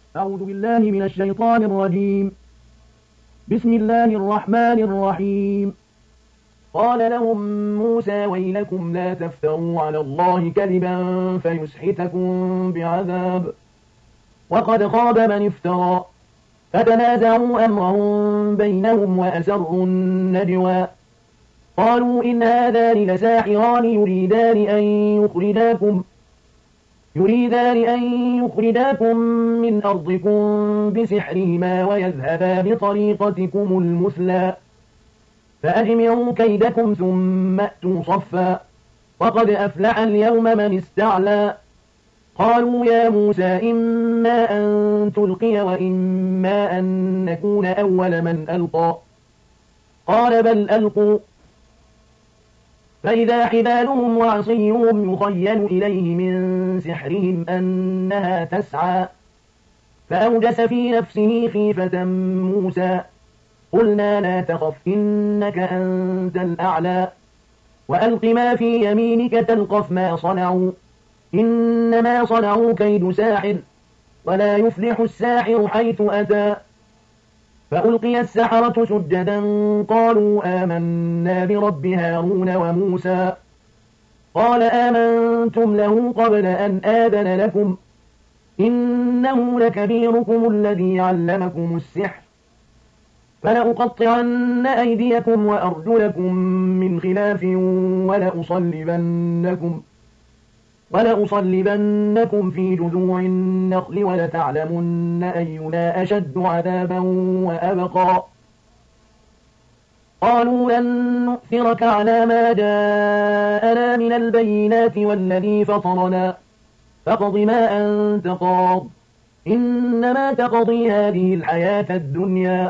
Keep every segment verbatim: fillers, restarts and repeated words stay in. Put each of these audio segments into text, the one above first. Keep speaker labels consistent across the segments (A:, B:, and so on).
A: أعوذ بالله من الشيطان الرجيم. بسم الله الرحمن الرحيم. قال لهم موسى ويلكم لا تفتروا على الله كذبا فيسحتكم بعذاب، وقد خاب من افترى. فتنازعوا أمرهم بينهم وأسروا النجوى، قالوا إن هذان لساحران يريدان أن يخرجاكم يريدان أن يخرجاكم من أرضكم بسحرهما ويذهبا بطريقتكم المثلى، فأجمعوا كيدكم ثم أتوا صفا، وقد أفلح اليوم من استعلى. قالوا يا موسى إما أن تلقي وإما أن نكون أول من ألقى. قال بل ألقوا، فإذا حبالهم وعصيهم يخيل إليه من سحرهم أنها تسعى. فأوجس في نفسه خيفة موسى، قلنا لا تخف إنك أنت الأعلى، وألق ما في يمينك تلقف ما صنعوا، إنما صنعوا كيد ساحر، ولا يفلح الساحر حيث أتى. فألقي السحرة سجدا قالوا آمنا برب هارون وموسى. قال آمنتم له قبل أن آذن لكم، إنه لكبيركم الذي علمكم السحر، فلأقطعن أيديكم وأرجلكم من خلاف ولأصلبنكم ولأصلبنكم في جذوع النخل ولتعلمن أينا أشد عذابا وأبقى. قالوا لن نؤثرك على ما جاءنا من البينات والذي فطرنا، فاقض ما أنت قاض، إنما تقضي هذه الحياة الدنيا.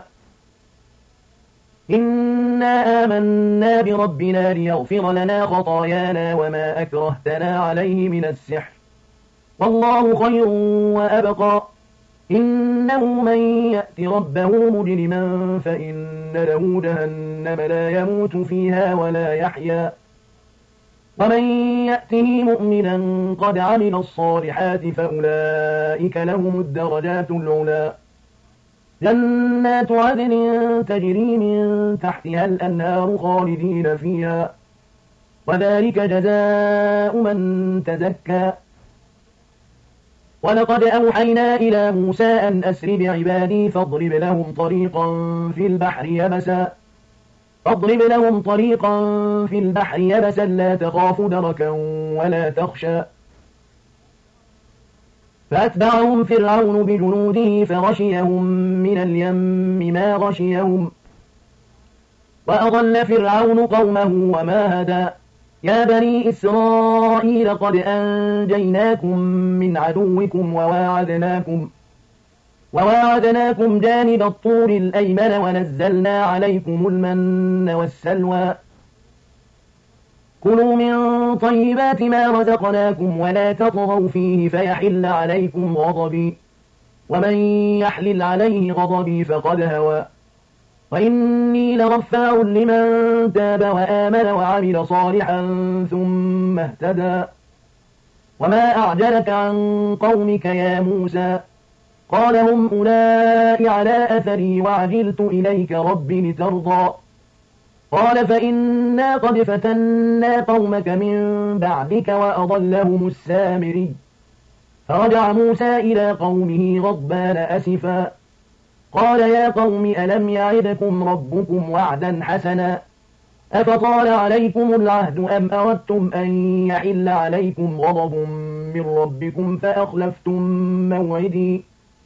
A: إنا آمنا بربنا ليغفر لنا خطايانا وما أكرهتنا عليه من السحر، والله خير وأبقى. إنه من يأت ربه مجرما فإن له جهنم لا يموت فيها ولا يحيا، ومن يأته مؤمنا قد عمل الصالحات فأولئك لهم الدرجات العلى، جنات عدن تجري من تحتها الأنهار خالدين فيها، وذلك جزاء من تزكى. ولقد أوحينا إلى موسى أن أسر بعبادي فاضرب لهم طريقا في البحر يبسا فاضرب لهم طريقا في البحر يبسا لا تخاف دركا ولا تخشى. فأتبعهم فرعون بجنوده فغشيهم من اليم ما غشيهم، وأضل فرعون قومه وما هدى. يا بني إسرائيل قد أنجيناكم من عدوكم وواعدناكم وواعدناكم جانب الطور الأيمن ونزلنا عليكم المن والسلوى. كلوا من طيبات ما رزقناكم ولا تطغوا فيه فيحل عليكم غضبي، ومن يحلل عليه غضبي فقد هوى. وإني لغفار لمن تاب وآمن وعمل صالحا ثم اهتدى. وما أعجلك عن قومك يا موسى؟ قال هم أولئك على أثري وعجلت إليك رب لترضى. قال فإنا قد فتنا قومك من بعدك وأضلهم السامري. فرجع موسى إلى قومه غضبان أسفا، قال يا قوم ألم يعدكم ربكم وعدا حسنا، أفطال عليكم العهد أم أردتم أن يحل عليكم غضب من ربكم فأخلفتم موعدي؟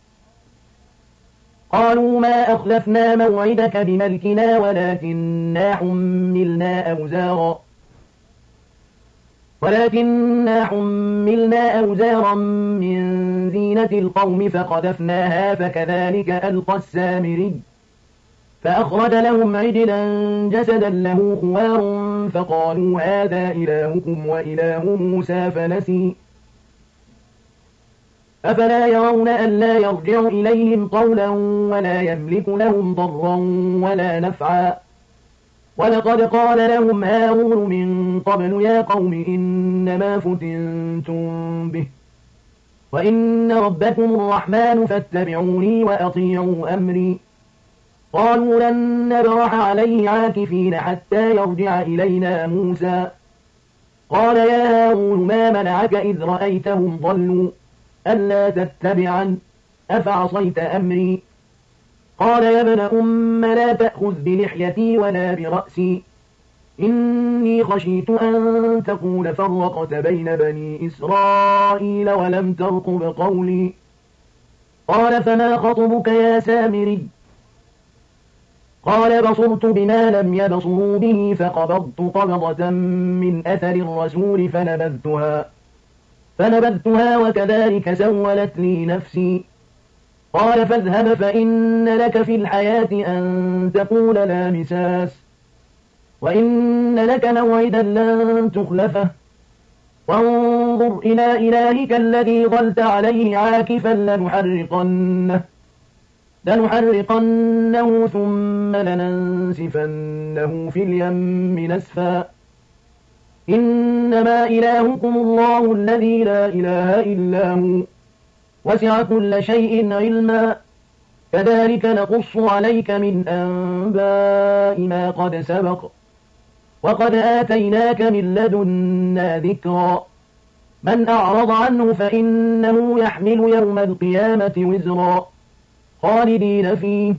A: قالوا ما أخلفنا موعدك بملكنا ولكننا حملنا أوزارا ولكننا حملنا أوزارا من زينة القوم فقذفناها فكذلك ألقى السامري. فأخرج لهم عجلا جسدا له خوار فقالوا هذا إلهكم وإله موسى فنسي. أفلا يرون ألا يرجع إليهم قولا ولا يملك لهم ضرا ولا نفعا. ولقد قال لهم هارون من قبل يا قوم إنما فتنتم به وإن ربكم الرحمن فاتبعوني وأطيعوا أمري. قالوا لن نبرح عليه عاكفين حتى يرجع إلينا موسى. قال يا هارون ما منعك إذ رأيتهم ضلوا ألا تتبعا أفعصيت أمري. قال يا ابن أم لا تأخذ بلحيتي ولا برأسي إني خشيت أن تقول فرقت بين بني إسرائيل ولم ترقب قولي. قال فما خطبك يا سامري؟ قال بصرت بما لم يبصروا به فقبضت قبضة من أثر الرسول فنبذتها فنبذتها وكذلك سولت لي نفسي. قال فاذهب فإن لك في الحياة أن تقول لا مساس وإن لك موعدا لن تخلفه وانظر إلى إلهك الذي ظلت عليه عاكفا لنحرقنه لنحرقنه ثم لننسفنه في اليم نسفا. إنما إلهكم الله الذي لا إله إلا هو وسع كل شيء علما كذلك نقص عليك من أنباء ما قد سبق وقد آتيناك من لدنا ذكرا. من أعرض عنه فإنه يحمل يوم القيامة وزرا خالدين فيه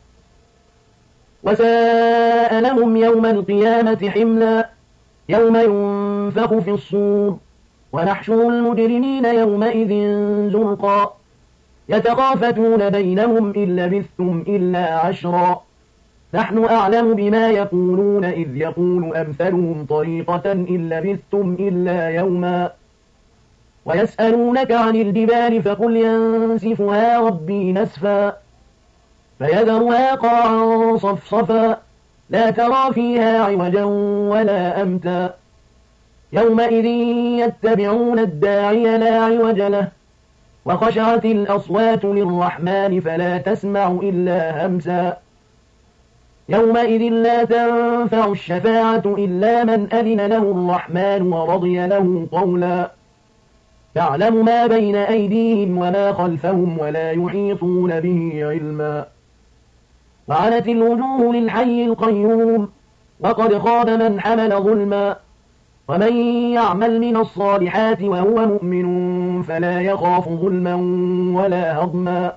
A: وساء لهم يوم القيامة حملا. يوم ينفخ في الصور ونحشر المجرمين يومئذ زرقا يتخافتون بينهم إن لبثتم إلا عشرا نحن أعلم بما يقولون إذ يقول أمثلهم طريقة إن لبثتم إلا يوما. ويسألونك عن الجبال فقل ينسفها ربي نسفا فيذرها قاعا صفصفا لا ترى فيها عوجا ولا أمتا. يومئذ يتبعون الداعي لا عوج له وخشعت الأصوات للرحمن فلا تسمع إلا همسا. يومئذ لا تنفع الشفاعة إلا من أذن له الرحمن ورضي له قولا. تعلم ما بين أيديهم وما خلفهم ولا يحيطون به علما. وعنت الوجوه للحي القيوم وقد خاب من حمل ظلما. ومن يعمل من الصالحات وهو مؤمن فلا يخاف ظلما ولا هضما.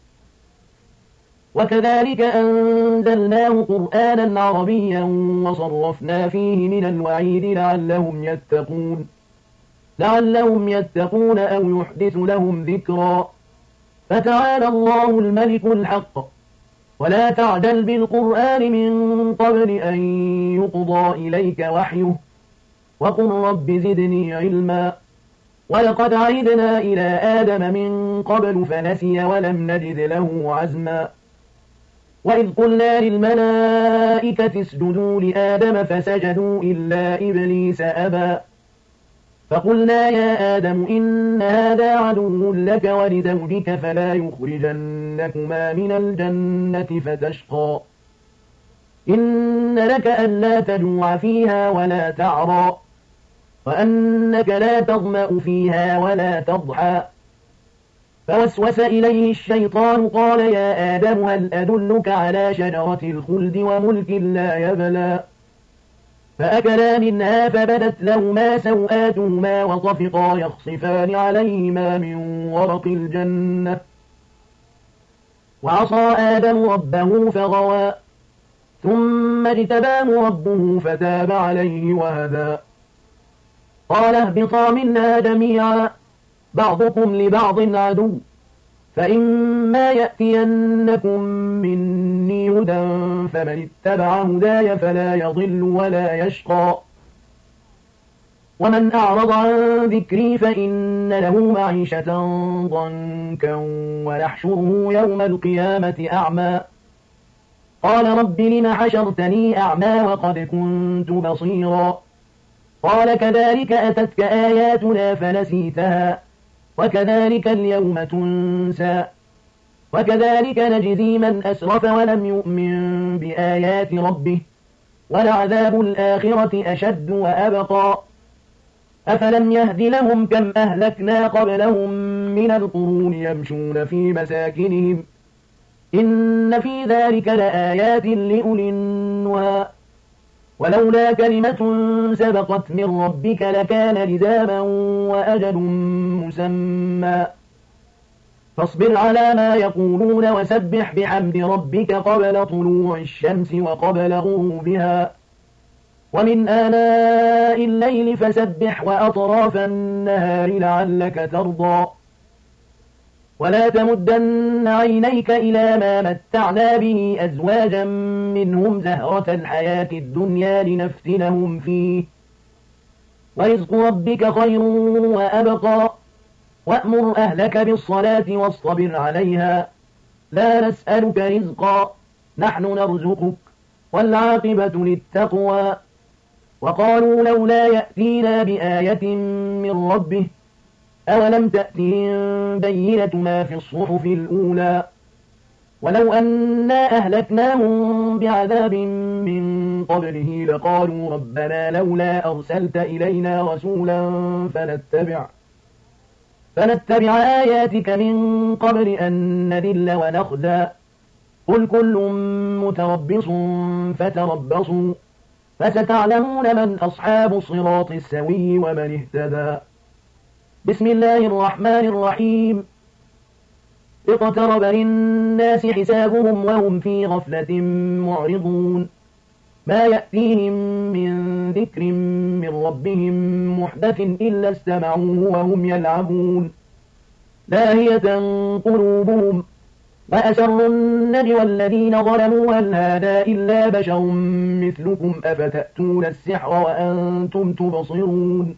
A: وكذلك أنزلناه قرآنا عربيا وصرفنا فيه من الوعيد لعلهم يتقون لعلهم يتقون أو يحدث لهم ذكرا. فتعالى الله الملك الحق ولا تعجل بالقرآن من قبل أن يقضى إليك وحيه وقل رب زدني علما. ولقد عهدنا إلى آدم من قبل فنسي ولم نجد له عزما. وإذ قلنا للملائكة اسجدوا لآدم فسجدوا إلا إبليس أبى فقلنا يا آدم إن هذا عدو لك ولزوجك فلا يخرجنكما من الجنة فتشقى. إن لك ألا تجوع فيها ولا تعرى وأنك لا تظمأ فيها ولا تضحى. فوسوس إليه الشيطان قال يا آدم هل أدلك على شجرة الخلد وملك لا يبلى. فأكلا منها فبدت لهما سوآتهما وطفقا يخصفان عليهما من ورق الجنة. وعصى آدم ربه فغوى ثم اجتباه ربه فتاب عليه وهدى. قال اهبطا منها جميعا بعضكم لبعض عدو فإما يأتينكم مني هدى فمن اتبع هداي فلا يضل ولا يشقى. ومن أعرض عن ذكري فإن له معيشة ضنكا ونحشره يوم القيامة أعمى. قال رب لم حشرتني أعمى وقد كنت بصيرا. قال كذلك أتتك آياتنا فنسيتها وكذلك اليوم تنسى. وكذلك نجزي من أسرف ولم يؤمن بآيات ربه ولعذاب الآخرة أشد وأبقى. أفلم يهد لهم كم أهلكنا قبلهم من القرون يمشون في مساكنهم إن في ذلك لآيات لأولي النهى ولولا كلمة سبقت من ربك لكان لزاما وأجل مسمى فاصبر على ما يقولون وسبح بحمد ربك قبل طلوع الشمس وقبل غروبها ومن آناء الليل فسبح وأطراف النهار لعلك ترضى ولا تمدن عينيك إلى ما متعنا به أزواجا منهم زهرة الحياة الدنيا لنفتنهم فيه ورزق ربك خير وأبقى وأمر أهلك بالصلاة واصطبر عليها لا نسألك رزقا نحن نرزقك والعاقبة للتقوى وقالوا لولا يأتينا بآية من ربه أولم تأتهم بينة ما في الصحف الأولى ولو أنا أهلكناهم بعذاب من قبله لقالوا ربنا لولا أرسلت إلينا رسولا فنتبع فنتبع آياتك من قبل أن نذل ونخزى قل كل متربص فتربصوا فستعلمون من أصحاب الصراط السوي ومن اهتدى بسم الله الرحمن الرحيم اقترب للناس حسابهم وهم في غفلة معرضون ما يأتيهم من ذكر من ربهم محدث إلا استمعوه وهم يلعبون لاهية قلوبهم وأسروا النجوى الذين ظلموا هل هذا إلا بشر مثلكم أفتأتون السحر وأنتم تبصرون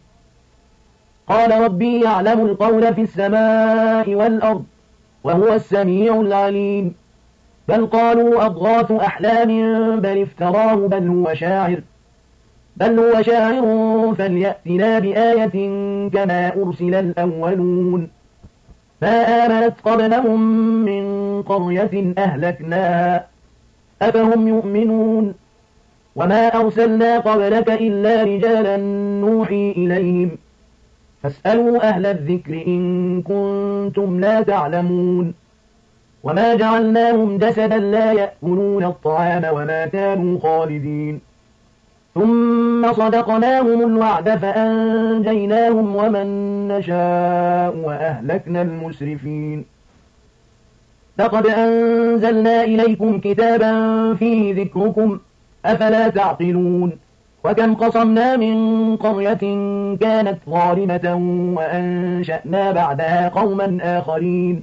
A: قال ربي يعلم القول في السماء والأرض وهو السميع العليم بل قالوا أضغاث أحلام بل افتراه بل هو شاعر بل هو شاعر فليأتنا بآية كما أرسل الأولون ما آمنت قبلهم من قرية أهلكناها أفهم يؤمنون وما أرسلنا قبلك إلا رجالا نوحي إليهم فاسألوا أهل الذكر إن كنتم لا تعلمون وما جعلناهم جسدا لا يأكلون الطعام وما كانوا خالدين ثم صدقناهم الوعد فأنجيناهم ومن نشاء وأهلكنا المسرفين لقد أنزلنا إليكم كتابا فيه ذكركم أفلا تعقلون وكم قصمنا من قرية كانت ظالمة وأنشأنا بعدها قوما آخرين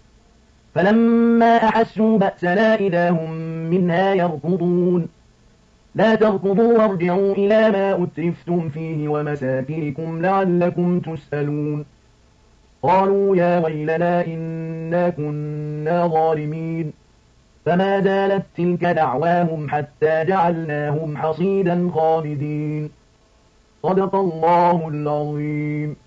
A: فلما أحسوا بأسنا إذا هم منها يركضون لا تركضوا وارجعوا إلى ما أترفتم فيه ومساكنكم لعلكم تسألون قالوا يا ويلنا إنا كنا ظالمين فما زالت تلك دعواهم حتى جعلناهم حصيدا خالدين صدق الله العظيم